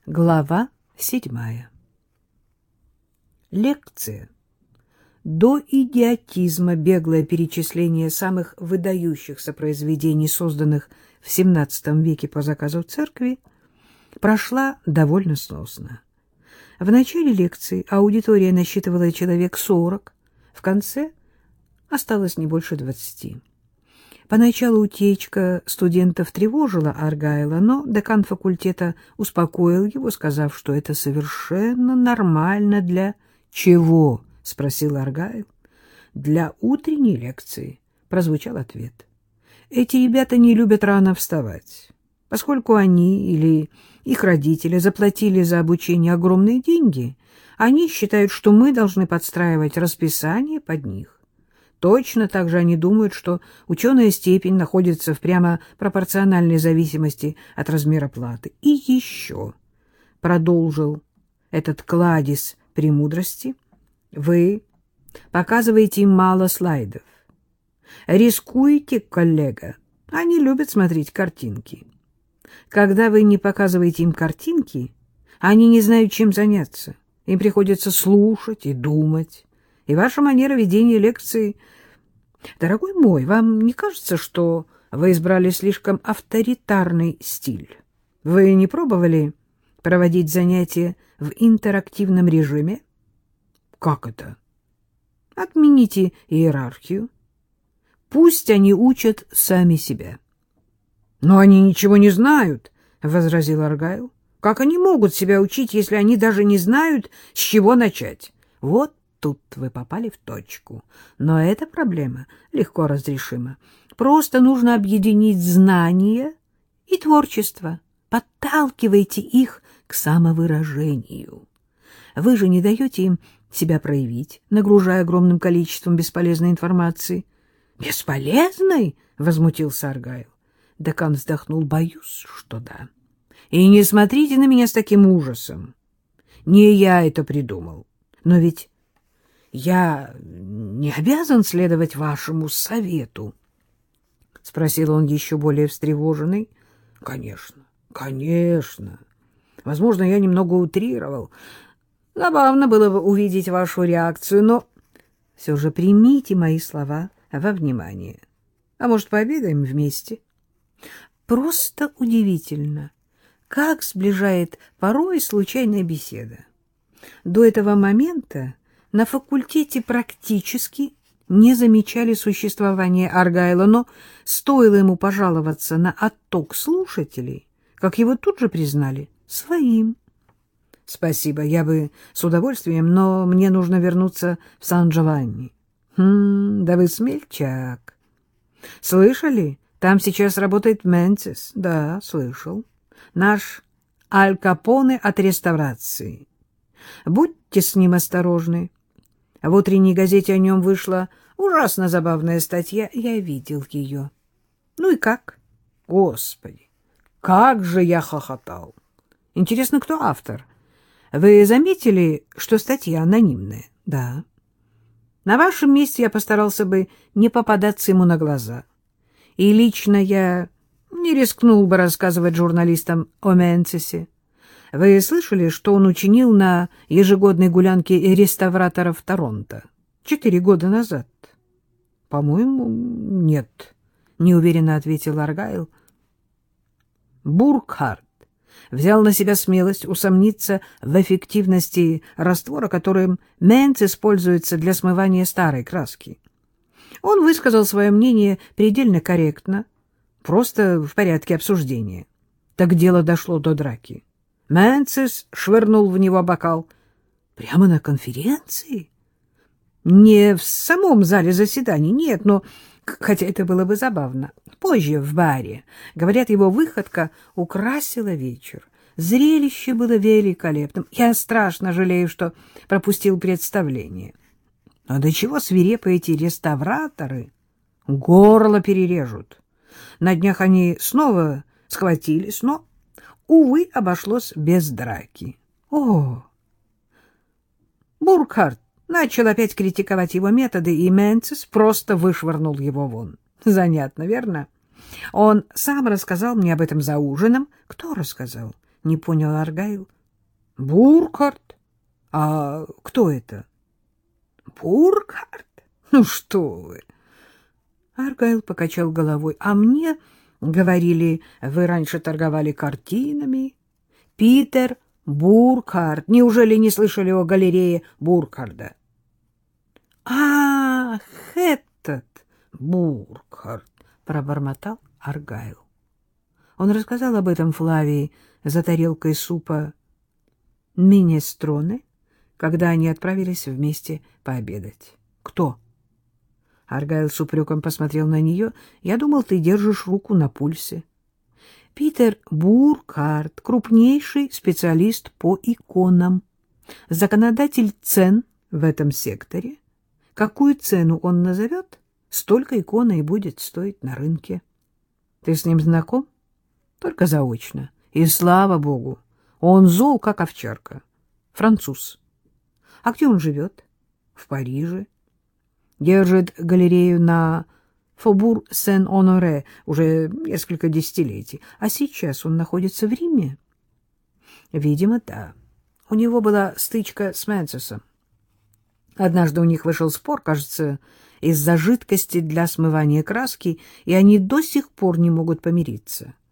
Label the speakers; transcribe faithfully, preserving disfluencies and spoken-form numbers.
Speaker 1: Глава седьмая. Лекция. До идиотизма беглое перечисление самых выдающихся произведений, созданных в семнадцатом веке по заказу церкви, прошла довольно сносно. В начале лекции аудитория насчитывала человек сорок, в конце осталось не больше двадцати. Поначалу утечка студентов тревожила Аргайла, но декан факультета успокоил его, сказав, что это совершенно нормально для... — Чего? — спросил Аргайл. — Для утренней лекции, — прозвучал ответ. Эти ребята не любят рано вставать. Поскольку они или их родители заплатили за обучение огромные деньги, они считают, что мы должны подстраивать расписание под них. Точно так же они думают, что ученая степень находится в прямо пропорциональной зависимости от размера платы. И еще, продолжил этот кладезь премудрости, вы показываете им мало слайдов. Рискуете, коллега, они любят смотреть картинки. Когда вы не показываете им картинки, они не знают, чем заняться. Им приходится слушать и думать. И ваша манера ведения лекции... Дорогой мой, вам не кажется, что вы избрали слишком авторитарный стиль? Вы не пробовали проводить занятия в интерактивном режиме? Как это? Отмените иерархию. Пусть они учат сами себя. Но они ничего не знают, — возразил Аргайл. Как они могут себя учить, если они даже не знают, с чего начать? Вот тут вы попали в точку. Но эта проблема легко разрешима. Просто нужно объединить знания и творчество. Подталкивайте их к самовыражению. Вы же не даете им себя проявить, нагружая огромным количеством бесполезной информации. — Бесполезной? — возмутился Аргайл. Декан вздохнул. — Боюсь, что да. И не смотрите на меня с таким ужасом. Не я это придумал. Но ведь я не обязан следовать вашему совету? — спросил он еще более встревоженный. — Конечно, конечно. Возможно, я немного утрировал. Забавно было бы увидеть вашу реакцию, но все же примите мои слова во внимание. А может, пообедаем вместе? Просто удивительно, как сближает порой случайная беседа. До этого момента на факультете практически не замечали существования Аргайла, но стоило ему пожаловаться на отток слушателей, как его тут же признали своим. — Спасибо, я бы с удовольствием, но мне нужно вернуться в Сан-Джованни. — Хм, да вы смельчак. — Слышали? Там сейчас работает Менцис. — Да, слышал. Наш Аль Капоне от реставрации. Будьте с ним осторожны. В утренней газете о нем вышла ужасно забавная статья. Я видел ее. Ну и как? Господи, как же я хохотал. Интересно, кто автор? Вы заметили, что статья анонимная? Да. На вашем месте я постарался бы не попадаться ему на глаза. И лично я не рискнул бы рассказывать журналистам о Менцисе. Вы слышали, что он учинил на ежегодной гулянке реставраторов Торонто четыре года назад? — По-моему, нет, — неуверенно ответил Аргайл. Буркхарт взял на себя смелость усомниться в эффективности раствора, которым Менцис используется для смывания старой краски. Он высказал свое мнение предельно корректно, просто в порядке обсуждения. Так дело дошло до драки. Менцис швырнул в него бокал. Прямо на конференции? Не в самом зале заседаний, нет, но, хотя это было бы забавно, позже в баре. Говорят, его выходка украсила вечер. Зрелище было великолепным. Я страшно жалею, что пропустил представление. Но до чего свирепы эти реставраторы? Горло перережут. На днях они снова схватились, но, увы, обошлось без драки. О! Буркхарт начал опять критиковать его методы, и Менцис просто вышвырнул его вон. Занятно, верно? Он сам рассказал мне об этом за ужином. Кто рассказал? Не понял Аргайл. Буркхарт? А кто это? Буркхарт? Ну что вы? Аргайл покачал головой. А мне говорили, вы раньше торговали картинами. Питер Буркхарт. Неужели не слышали о галерее Буркхарда? Ах, этот Буркхарт, пробормотал Аргайл. Он рассказал об этом Флавии за тарелкой супа минестроне, когда они отправились вместе пообедать. Кто? Аргайл с упреком посмотрел на нее. Я думал, ты держишь руку на пульсе. Питер Буркхарт, крупнейший специалист по иконам, законодатель цен в этом секторе. Какую цену он назовет, столько икона и будет стоить на рынке. Ты с ним знаком? Только заочно. И слава богу, он зол, как овчарка. Француз. А где он живет? В Париже. Держит галерею на Фобур-Сен-Оноре уже несколько десятилетий. А сейчас он находится в Риме? Видимо, да. У него была стычка с Мэнсисом. Однажды у них вышел спор, кажется, из-за жидкости для смывания краски, и они до сих пор не могут помириться.